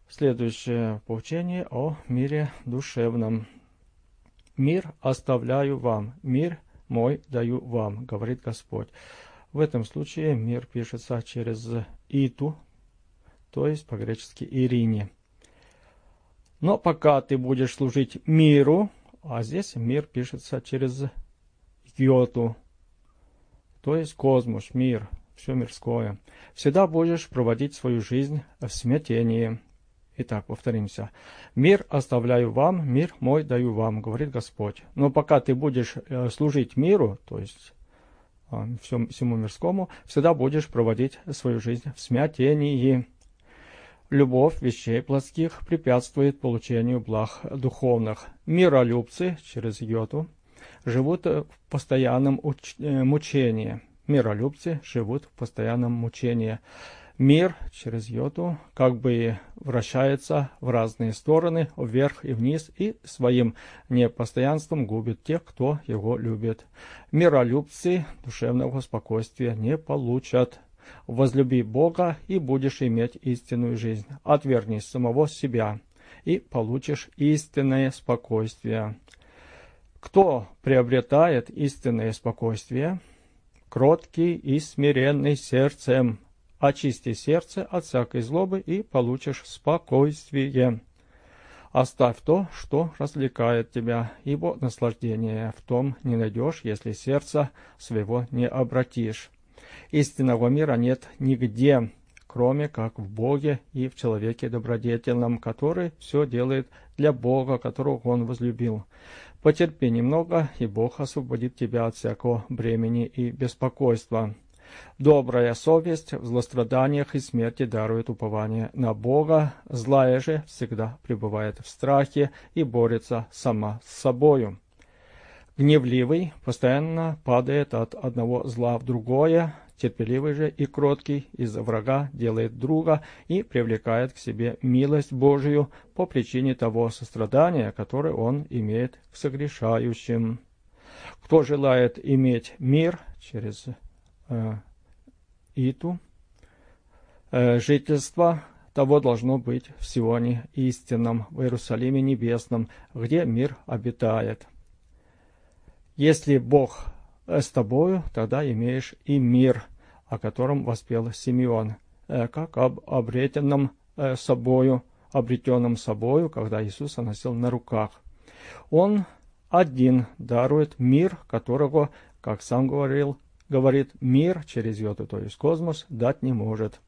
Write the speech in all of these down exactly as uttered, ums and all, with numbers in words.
Следующее поучение о мире душевном. «Мир оставляю вам, мир мой даю вам, говорит Господь». В этом случае мир пишется через «иту», то есть по-гречески «ирине». Но пока ты будешь служить миру, а здесь мир пишется через «йоту», то есть космос, мир, все мирское, всегда будешь проводить свою жизнь в смятении. Итак, повторимся. «Мир оставляю вам, мир мой даю вам, говорит Господь». Но пока ты будешь служить миру, то есть всем, всему мирскому, всегда будешь проводить свою жизнь в смятении. Любовь вещей плотских препятствует получению благ духовных. Миролюбцы, через йоту, живут в постоянном уч... мучении. Миролюбцы живут в постоянном мучении. Мир, через йоту, как бы вращается в разные стороны, вверх и вниз, и своим непостоянством губит тех, кто его любит. Миролюбцы душевного спокойствия не получат. Возлюби Бога, и будешь иметь истинную жизнь. Отвергни самого себя, и получишь истинное спокойствие. Кто приобретает истинное спокойствие? Кроткий и смиренный сердцем. Очисти сердце от всякой злобы, и получишь спокойствие. Оставь то, что развлекает тебя, ибо наслаждение в том не найдешь, если сердце своего не обратишь. Истинного мира нет нигде, кроме как в Боге и в человеке добродетельном, который все делает для Бога, которого Он возлюбил. Потерпи немного, и Бог освободит тебя от всякого бремени и беспокойства. Добрая совесть в злостраданиях и смерти дарует упование на Бога, злая же всегда пребывает в страхе и борется сама с собою. Гневливый постоянно падает от одного зла в другое, терпеливый же и кроткий из врага делает друга и привлекает к себе милость Божию по причине того сострадания, которое он имеет к согрешающим. Кто желает иметь мир через э, иту, э, жительство, того должно быть в Сионе истинном, в Иерусалиме небесном, где мир обитает. Если Бог с тобою, тогда имеешь и мир, о котором воспел Симеон, как об обретенном собою, обретенном собою, когда Иисуса носил на руках. Он один дарует мир, которого, как сам говорил, говорит, мир через йоту, то есть космос, дать не может.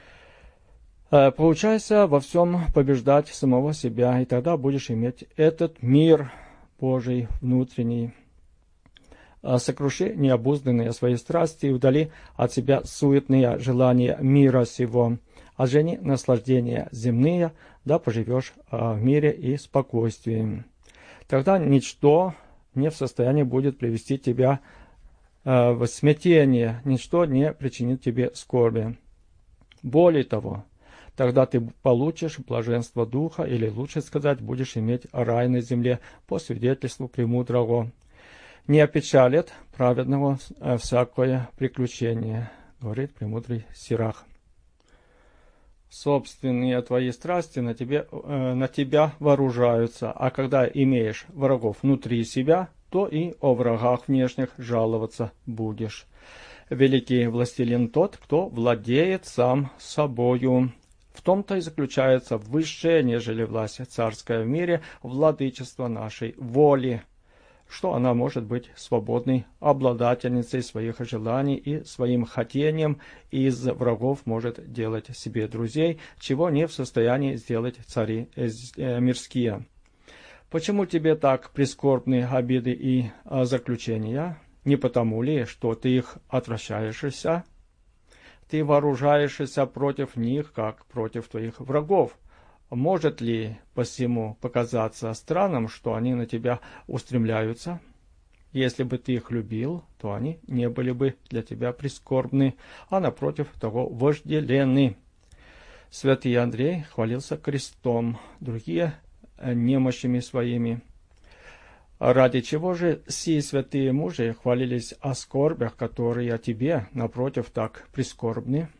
Поучайся во всем побеждать самого себя, и тогда будешь иметь этот мир Божий внутренний. Сокруши необузданные свои страсти и удали от себя суетные желания мира сего. Ожени наслаждения земные, да поживешь в мире и спокойствии. Тогда ничто не в состоянии будет привести тебя в смятение, ничто не причинит тебе скорби. Более того, тогда ты получишь блаженство духа, или лучше сказать, будешь иметь рай на земле по свидетельству премудрого. Не опечалит праведного всякое приключение, говорит премудрый Сирах. Собственные твои страсти на, тебе, э, на тебя вооружаются, а когда имеешь врагов внутри себя, то и о врагах внешних жаловаться будешь. Великий властелин тот, кто владеет сам собою. В том-то и заключается высшее, нежели власть царская в мире, владычество нашей воли, что она может быть свободной обладательницей своих желаний и своим хотением из врагов может делать себе друзей, чего не в состоянии сделать цари мирские. Почему тебе так прискорбны обиды и заключения? Не потому ли, что ты их отвращаешься? Ты вооружаешься против них, как против твоих врагов. Может ли посему показаться странным, что они на тебя устремляются? Если бы ты их любил, то они не были бы для тебя прискорбны, а напротив того вожделенны. Святый Андрей хвалился крестом, другие немощами своими. Ради чего же сии святые мужи хвалились о скорбях, которые о тебе, напротив, так прискорбны?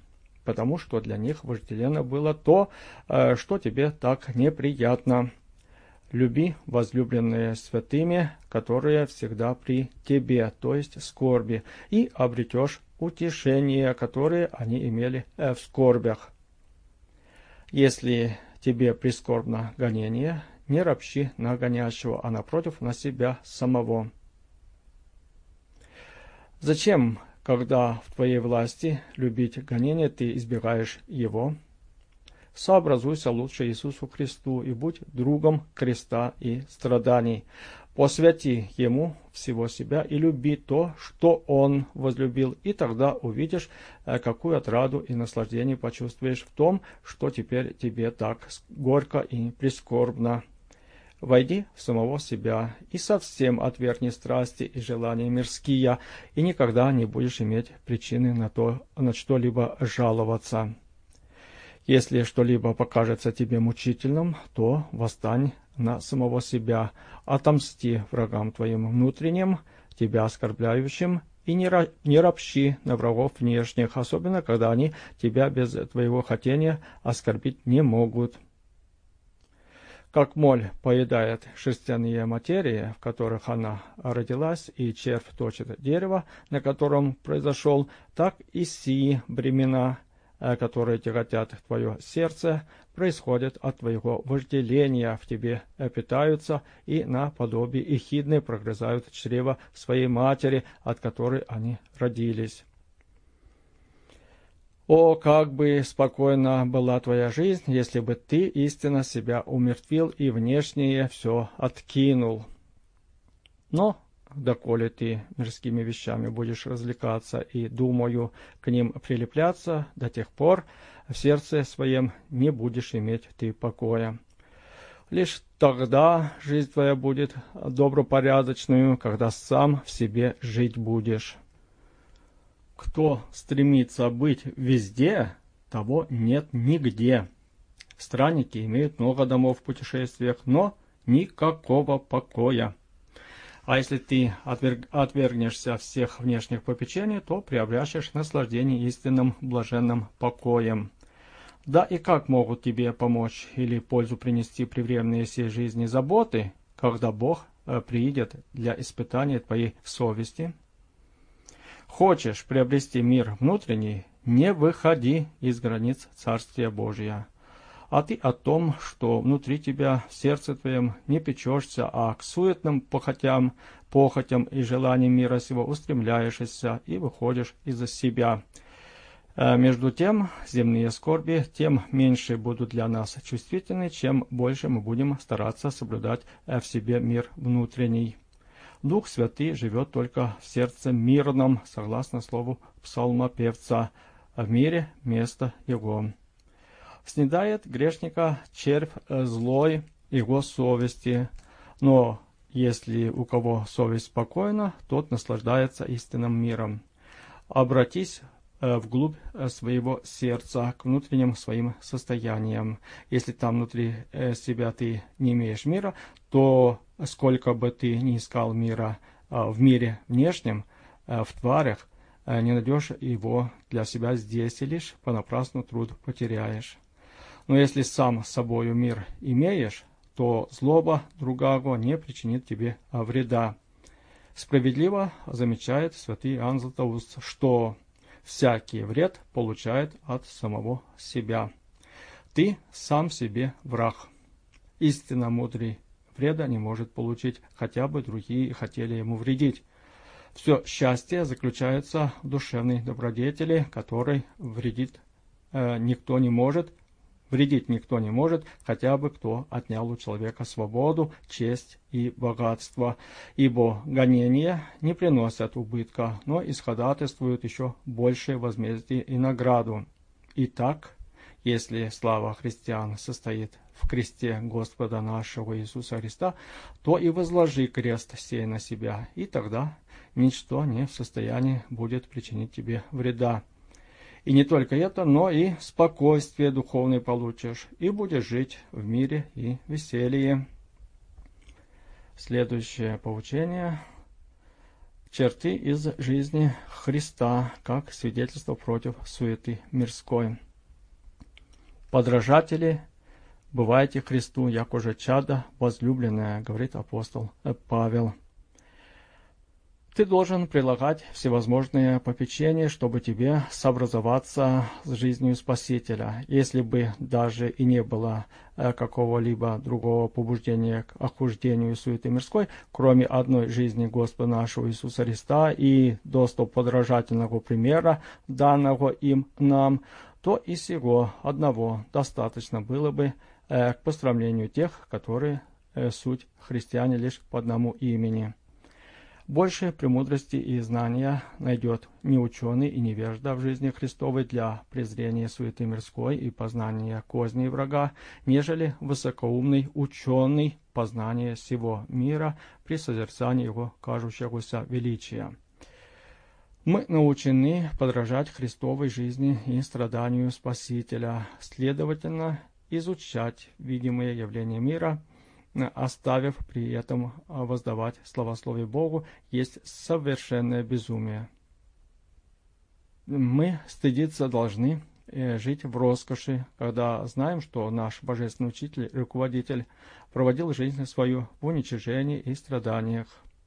потому что для них вожделенно было то, что тебе так неприятно. Люби возлюбленные святыми, которые всегда при тебе, то есть скорби, и обретешь утешение, которое они имели в скорбях. Если тебе прискорбно гонение, не ропщи на гонящего, а напротив на себя самого. Зачем, когда в твоей власти любить гонение, ты избегаешь его? Сообразуйся лучше Иисусу Христу и будь другом креста и страданий. Посвяти Ему всего себя и люби то, что Он возлюбил, и тогда увидишь, какую отраду и наслаждение почувствуешь в том, что теперь тебе так горько и прискорбно. Войди в самого себя и совсем отвергни страсти и желания мирские, и никогда не будешь иметь причины на то, на что-либо жаловаться. Если что-либо покажется тебе мучительным, то восстань на самого себя, отомсти врагам твоим внутренним, тебя оскорбляющим, и не, ра- не ропщи на врагов внешних, особенно когда они тебя без твоего хотения оскорбить не могут. Как моль поедает шерстяные материи, в которых она родилась, и червь точит дерево, на котором произошел, так и сии бремена, которые тяготят твое сердце, происходят от твоего вожделения, в тебе питаются и наподобие эхидны прогрызают чрево своей матери, от которой они родились. О, как бы спокойна была твоя жизнь, если бы ты истинно себя умертвил и внешнее все откинул. Но доколе ты мирскими вещами будешь развлекаться и, думаю, к ним прилепляться, до тех пор в сердце своем не будешь иметь ты покоя. Лишь тогда жизнь твоя будет добропорядочную, когда сам в себе жить будешь. Кто стремится быть везде, того нет нигде. Странники имеют много домов в путешествиях, но никакого покоя. А если ты отверг, отвергнешься всех внешних попечений, то приобретешь наслаждение истинным блаженным покоем. Да и как могут тебе помочь или пользу принести превременные сей жизни заботы, когда Бог приидет для испытания твоей совести? Хочешь приобрести мир внутренний, не выходи из границ Царствия Божия. А ты о том, что внутри тебя, в сердце твоем, не печешься, а к суетным похотям, похотям и желаниям мира сего устремляешься и выходишь из-за себя. Между тем, земные скорби тем меньше будут для нас чувствительны, чем больше мы будем стараться соблюдать в себе мир внутренний. Дух Святый живет только в сердце мирном, согласно слову псалмопевца, а в мире место его. Снедает грешника червь злой его совести, но если у кого совесть спокойна, тот наслаждается истинным миром. Обратись вглубь своего сердца, к внутренним своим состояниям. Если там внутри себя ты не имеешь мира, то сколько бы ты ни искал мира в мире внешнем, в тварях, не найдешь его для себя здесь, и лишь понапрасну труд потеряешь. Но если сам собою мир имеешь, то злоба другого не причинит тебе вреда. Справедливо замечает святый Иоанн Златоуст, что всякий вред получает от самого себя. Ты сам себе враг. Истинно мудрый вреда не может получить, хотя бы другие хотели ему вредить. Все счастье заключается в душевной добродетели, которой вредит э, никто не может, вредить никто не может, хотя бы кто отнял у человека свободу, честь и богатство. Ибо гонения не приносят убытка, но исходатайствуют еще большее возмездие и награду. Итак, если слава христиан состоит в кресте Господа нашего Иисуса Христа, то и возложи крест сей на себя, и тогда ничто не в состоянии будет причинить тебе вреда. И не только это, но и спокойствие духовное получишь, и будешь жить в мире и веселье. Следующее поучение. черты из жизни Христа, как свидетельство против суеты мирской. Подражатели, бывайте Христу, як уже чадо возлюбленное, говорит апостол Павел. Ты должен прилагать всевозможные попечения, чтобы тебе сообразоваться с жизнью Спасителя. Если бы даже и не было какого-либо другого побуждения к охуждению суеты мирской, кроме одной жизни Господа нашего Иисуса Христа и доступ подражательного примера, данного им нам, то и сего одного достаточно было бы к пострамлению тех, которые суть христиане лишь по одному имени. Больше премудрости и знания найдет не ученый и невежда в жизни Христовой для презрения суеты мирской и познания козней врага, нежели высокоумный ученый познания всего мира при созерцании его кажущегося величия. Мы научены подражать Христовой жизни и страданию Спасителя, следовательно, изучать видимые явления мира, оставив при этом воздавать славословие Богу, есть совершенное безумие. Мы стыдиться должны жить в роскоши, когда знаем, что наш Божественный Учитель, Руководитель, проводил жизнь свою в уничижении и страданиях.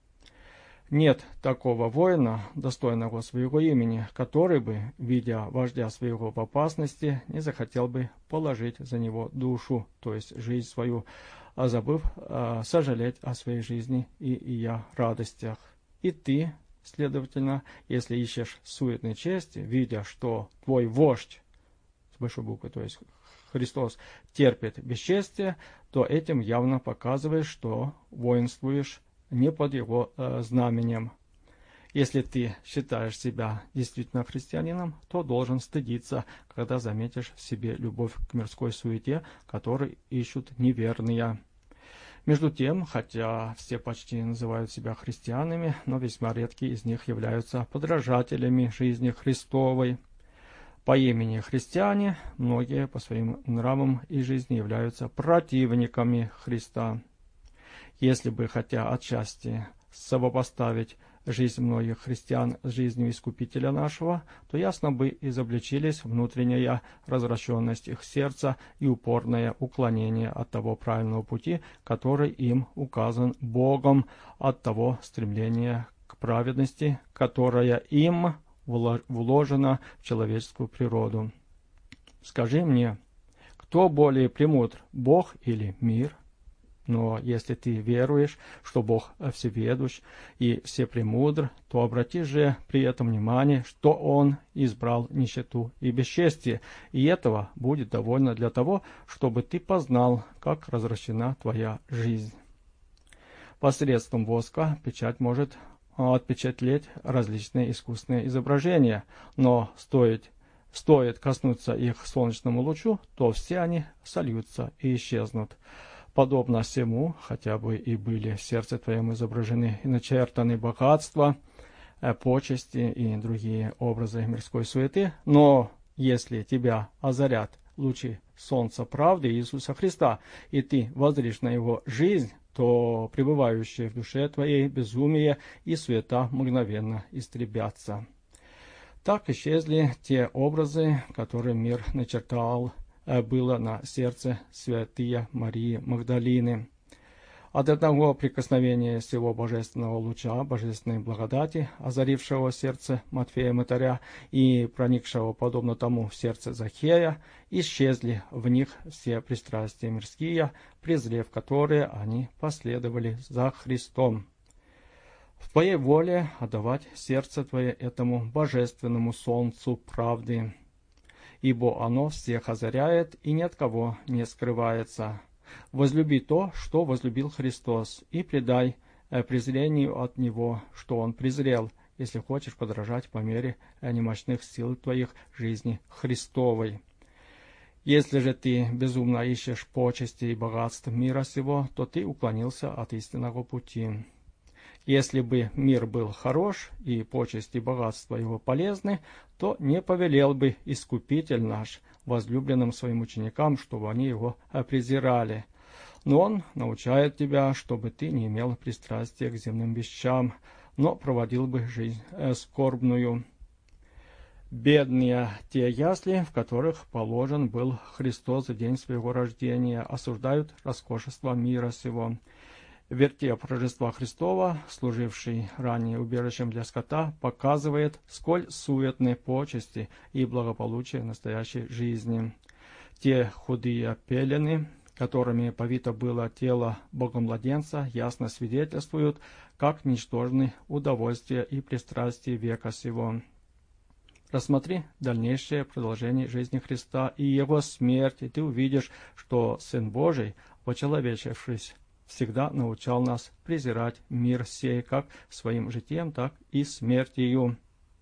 Нет такого воина, достойного своего имени, который бы, видя вождя своего в опасности, не захотел бы положить за него душу, то есть жизнь свою, а забыв а, сожалеть о своей жизни и ее радостях. И ты, следовательно, если ищешь суетной чести, видя, что твой вождь, с большой буквы, то есть Христос, терпит бесчестие, то этим явно показываешь, что воинствуешь не под его э, знаменем. Если ты считаешь себя действительно христианином, то должен стыдиться, когда заметишь в себе любовь к мирской суете, которую ищут неверные. Между тем, хотя все почти называют себя христианами, но весьма редкие из них являются подражателями жизни Христовой. По имени христиане, многие по своим нравам и жизни являются противниками Христа. Если бы, хотя отчасти совопоставить жизнь многих христиан с жизнью Искупителя нашего, то ясно бы изобличились внутренняя развращенность их сердца и упорное уклонение от того правильного пути, который им указан Богом, от того стремления к праведности, которая им вложена в человеческую природу. Скажи мне, кто более премудр, Бог или мир? Но если ты веруешь, что Бог всеведущ и всепремудр, то обрати же при этом внимание, что Он избрал нищету и бесчестие, и этого будет довольно для того, чтобы ты познал, как развращена твоя жизнь. Посредством воска печать может отпечатлеть различные искусственные изображения, но стоит, стоит коснуться их солнечному лучу, то все они сольются и исчезнут. Подобно всему, хотя бы и были в сердце твоем изображены и начертаны богатства, почести и другие образы мирской суеты, но если тебя озарят лучи солнца правды Иисуса Христа, и ты воззришь на Его жизнь, то пребывающие в душе твоей безумие и суета мгновенно истребятся. Так исчезли те образы, которые мир начертал, было на сердце святые Марии Магдалины. От одного прикосновения всего божественного луча, божественной благодати, озарившего сердце Матфея Мытаря и проникшего, подобно тому, в сердце Захея, исчезли в них все пристрастия мирские, презрев которые они последовали за Христом. В твоей воле отдавать сердце твое этому божественному солнцу правды, ибо оно всех озаряет и ни от кого не скрывается. Возлюби то, что возлюбил Христос, и предай презрению от Него, что Он презрел, если хочешь подражать по мере немощных сил твоих жизни Христовой. Если же ты безумно ищешь почести и богатств мира сего, то ты уклонился от истинного пути. Если бы мир был хорош, и почести и богатства его полезны, то не повелел бы Искупитель наш возлюбленным своим ученикам, чтобы они его презирали. Но он научает тебя, чтобы ты не имел пристрастия к земным вещам, но проводил бы жизнь э, скорбную. Бедные те ясли, в которых положен был Христос в день своего рождения, осуждают роскошество мира сего. Вертеп Рождества Христова, служивший ранее убежищем для скота, показывает, сколь суетны почести и благополучие настоящей жизни. Те худые пелены, которыми повито было тело Богомладенца, ясно свидетельствуют, как ничтожны удовольствия и пристрастия века сего. Рассмотри дальнейшее продолжение жизни Христа и Его смерть, и ты увидишь, что Сын Божий, вочеловечившись, всегда научал нас презирать мир сей как своим житием, так и смертью.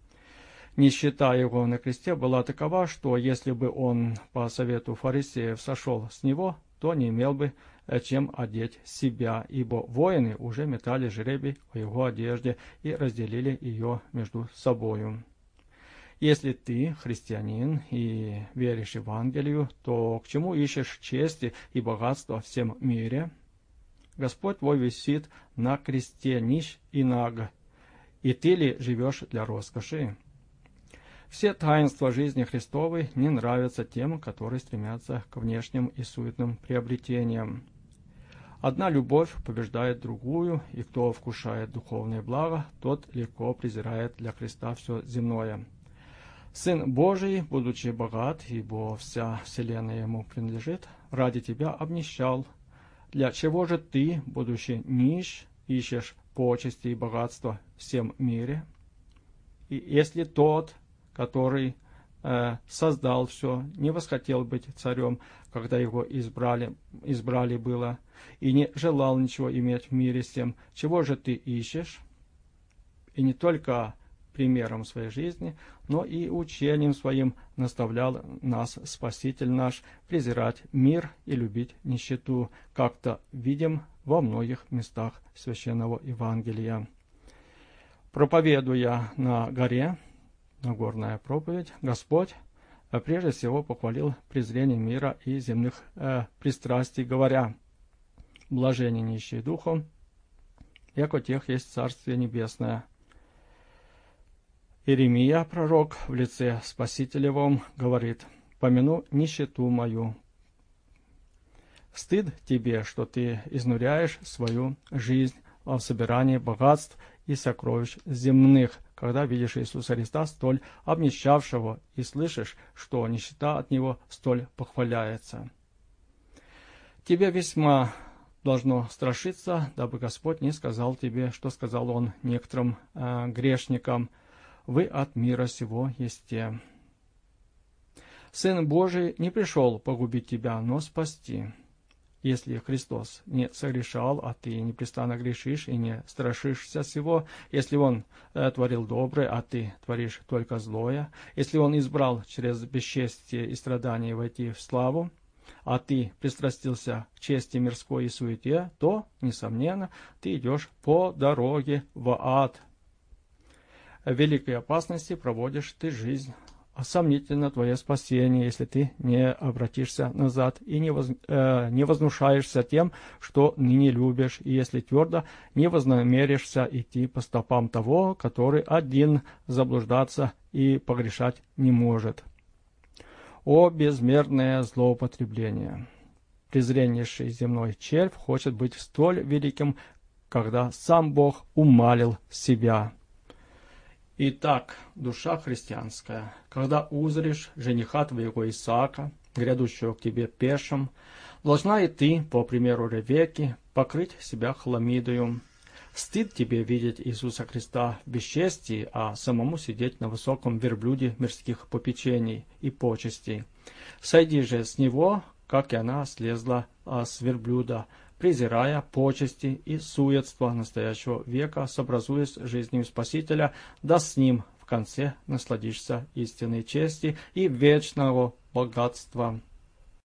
Нищета Его на кресте была такова, что если бы Он по совету фарисеев сошел с Него, то не имел бы чем одеть себя, ибо воины уже метали жребий о Его одежде и разделили ее между собою. Если ты христианин и веришь Евангелию, то к чему ищешь чести и богатства в всем мире? Господь твой висит на кресте нищ и наг, и ты ли живешь для роскоши? Все таинства жизни Христовой не нравятся тем, которые стремятся к внешним и суетным приобретениям. Одна любовь побеждает другую, и кто вкушает духовное благо, тот легко презирает для Христа все земное. Сын Божий, будучи богат, ибо вся вселенная ему принадлежит, ради тебя обнищал. Для чего же ты, будучи нищ, ищешь почести и богатства в всем мире? И если тот, который э, создал все, не восхотел быть царем, когда его избрали, избрали было, и не желал ничего иметь в мире с тем, чего же ты ищешь? И не только примером своей жизни, но и учением своим наставлял нас Спаситель наш презирать мир и любить нищету, как-то видим во многих местах Священного Евангелия. Проповедуя на горе, Нагорная проповедь, Господь прежде всего похвалил презрение мира и земных э, пристрастий, говоря: «Блаженны нищие духом, яко тех есть Царствие Небесное». Иеремия, пророк, в лице Спасителевом говорит: «Помяну нищету мою». Стыд тебе, что ты изнуряешь свою жизнь в собирании богатств и сокровищ земных, когда видишь Иисуса Христа столь обнищавшего и слышишь, что нищета от Него столь похваляется. Тебе весьма должно страшиться, дабы Господь не сказал тебе, что сказал Он некоторым э, грешникам: «Вы от мира сего есте». Сын Божий не пришел погубить тебя, но спасти. Если Христос не согрешал, а ты непрестанно грешишь и не страшишься сего, если Он э, творил доброе, а ты творишь только злое, если Он избрал через бесчестие и страдания войти в славу, а ты пристрастился к чести мирской и суете, то, несомненно, ты идешь по дороге в ад. В великой опасности проводишь ты жизнь. Сомнительно твое спасение, если ты не обратишься назад и не, воз, э, не вознушаешься тем, что ныне любишь, и если твердо не вознамеришься идти по стопам того, который один заблуждаться и погрешать не может. О безмерное злоупотребление! Презреннейший земной червь хочет быть столь великим, когда сам Бог умалил себя. Итак, душа христианская, когда узришь жениха твоего Исаака, грядущего к тебе пешим, должна и ты, по примеру Ревекки, покрыть себя хламидою. Стыд тебе видеть Иисуса Христа в бесчестии, а самому сидеть на высоком верблюде мирских попечений и почестей. Сойди же с него, как и она слезла с верблюда, презирая почести и суетство настоящего века, сообразуясь с жизнью Спасителя, да с ним в конце насладишься истинной чести и вечного богатства.